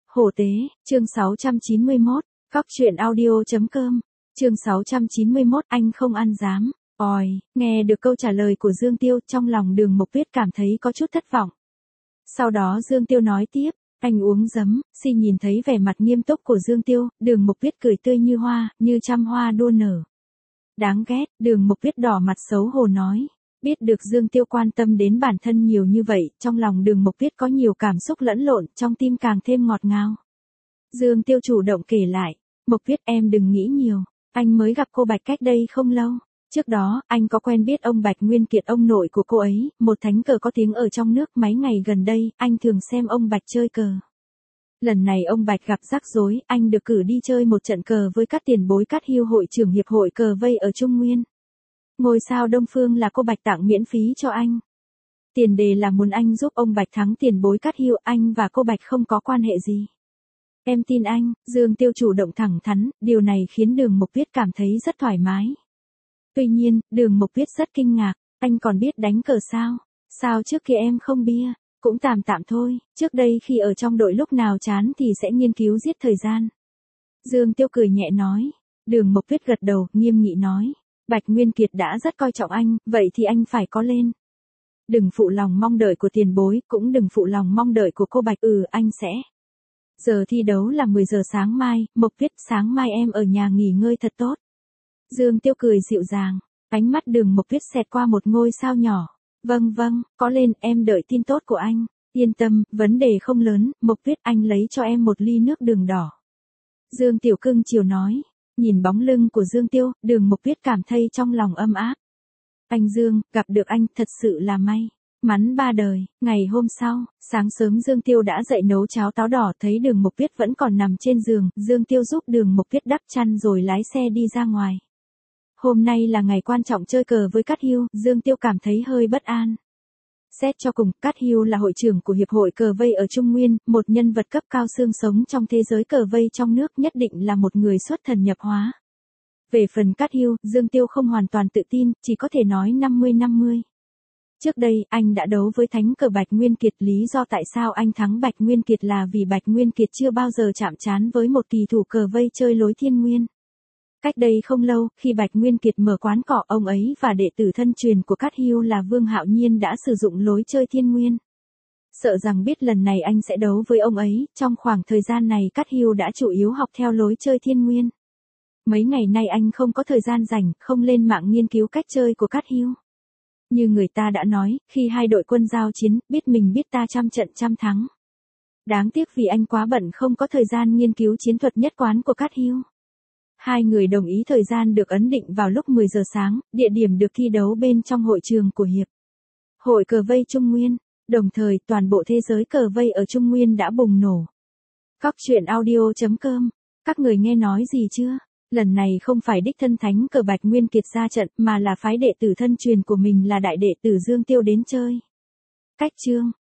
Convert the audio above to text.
Hổ tế, chương 691, Cóc truyện audio.com, chương 691 anh không ăn dám. Ôi, nghe được câu trả lời của Dương Tiêu, trong lòng Đường Mộc Tuyết cảm thấy có chút thất vọng. Sau đó Dương Tiêu nói tiếp, anh uống giấm. Nhìn thấy vẻ mặt nghiêm túc của Dương Tiêu, Đường Mộc Tuyết cười tươi như hoa, như trăm hoa đua nở. Đáng ghét, Đường Mộc Tuyết đỏ mặt xấu hổ nói. Biết được Dương Tiêu quan tâm đến bản thân nhiều như vậy, trong lòng Đường Mộc Tuyết có nhiều cảm xúc lẫn lộn, trong tim càng thêm ngọt ngào. Dương Tiêu chủ động kể lại, Mộc Tuyết em đừng nghĩ nhiều, anh mới gặp cô Bạch cách đây không lâu. Trước đó, anh có quen biết ông Bạch Nguyên Kiệt, ông nội của cô ấy, một thánh cờ có tiếng ở trong nước. Mấy ngày gần đây, anh thường xem ông Bạch chơi cờ. Lần này ông Bạch gặp rắc rối, anh được cử đi chơi một trận cờ với các tiền bối Cát Hiêu, hội trưởng hiệp hội cờ vây ở Trung Nguyên. Ngôi sao Đông Phương là cô Bạch tặng miễn phí cho anh. Tiền đề là muốn anh giúp ông Bạch thắng tiền bối Cát Hiêu, anh và cô Bạch không có quan hệ gì. Em tin anh. Dương Tiêu chủ động thẳng thắn, điều này khiến Đường Mộc Tuyết cảm thấy rất thoải mái. Tuy nhiên, Đường Mộc Tuyết rất kinh ngạc, anh còn biết đánh cờ sao? Sao trước kia em không bia? Cũng tạm tạm thôi, trước đây khi ở trong đội lúc nào chán thì sẽ nghiên cứu giết thời gian. Dương Tiêu cười nhẹ nói. Đường Mộc Tuyết gật đầu, nghiêm nghị nói. Bạch Nguyên Kiệt đã rất coi trọng anh, vậy thì anh phải có lên. Đừng phụ lòng mong đợi của tiền bối, cũng đừng phụ lòng mong đợi của cô Bạch. Anh sẽ. Giờ thi đấu là 10 giờ sáng mai, Mộc Tuyết, sáng mai em ở nhà nghỉ ngơi thật tốt. Dương Tiêu cười dịu dàng, ánh mắt Đường Mộc Tuyết xẹt qua một ngôi sao nhỏ. Vâng, có lên, em đợi tin tốt của anh. Yên tâm, vấn đề không lớn. Mộc Tuyết, anh lấy cho em một ly nước đường đỏ. Dương Tiểu cưng chiều nói. Nhìn bóng lưng của Dương Tiêu, Đường Mộc Tuyết cảm thấy trong lòng ấm áp. Anh Dương, gặp được anh thật sự là may mắn ba đời. Ngày hôm sau, sáng sớm Dương Tiêu đã dậy nấu cháo táo đỏ, thấy Đường Mộc Tuyết vẫn còn nằm trên giường, Dương Tiêu giúp Đường Mộc Tuyết đắp chăn rồi lái xe đi ra ngoài. Hôm nay là ngày quan trọng chơi cờ với Cát Hiêu, Dương Tiêu cảm thấy hơi bất an. Xét cho cùng, Cát Hiêu là hội trưởng của Hiệp hội cờ vây ở Trung Nguyên, một nhân vật cấp cao xương sống trong thế giới cờ vây trong nước, nhất định là một người xuất thần nhập hóa. Về phần Cát Hiêu, Dương Tiêu không hoàn toàn tự tin, chỉ có thể nói 50-50. Trước đây, anh đã đấu với thánh cờ Bạch Nguyên Kiệt, lý do tại sao anh thắng Bạch Nguyên Kiệt là vì Bạch Nguyên Kiệt chưa bao giờ chạm trán với một kỳ thủ cờ vây chơi lối thiên nguyên. Cách đây không lâu, khi Bạch Nguyên Kiệt mở quán cọ, ông ấy và đệ tử thân truyền của Cát Hiêu là Vương Hạo Nhiên đã sử dụng lối chơi thiên nguyên. Sợ rằng biết lần này anh sẽ đấu với ông ấy, trong khoảng thời gian này Cát Hiêu đã chủ yếu học theo lối chơi thiên nguyên. Mấy ngày nay anh không có thời gian rảnh, không lên mạng nghiên cứu cách chơi của Cát Hiêu. Như người ta đã nói, khi hai đội quân giao chiến, biết mình biết ta, trăm trận trăm thắng. Đáng tiếc vì anh quá bận không có thời gian nghiên cứu chiến thuật nhất quán của Cát Hiêu. Hai người đồng ý thời gian được ấn định vào lúc 10 giờ sáng, địa điểm được thi đấu bên trong hội trường của Hiệp hội cờ vây Trung Nguyên. Đồng thời, toàn bộ thế giới cờ vây ở Trung Nguyên đã bùng nổ. Cóc truyện audio.com. Các người nghe nói gì chưa? Lần này không phải đích thân thánh cờ Bạch Nguyên Kiệt ra trận, mà là phái đệ tử thân truyền của mình là đại đệ tử Dương Tiêu đến chơi. Cách chương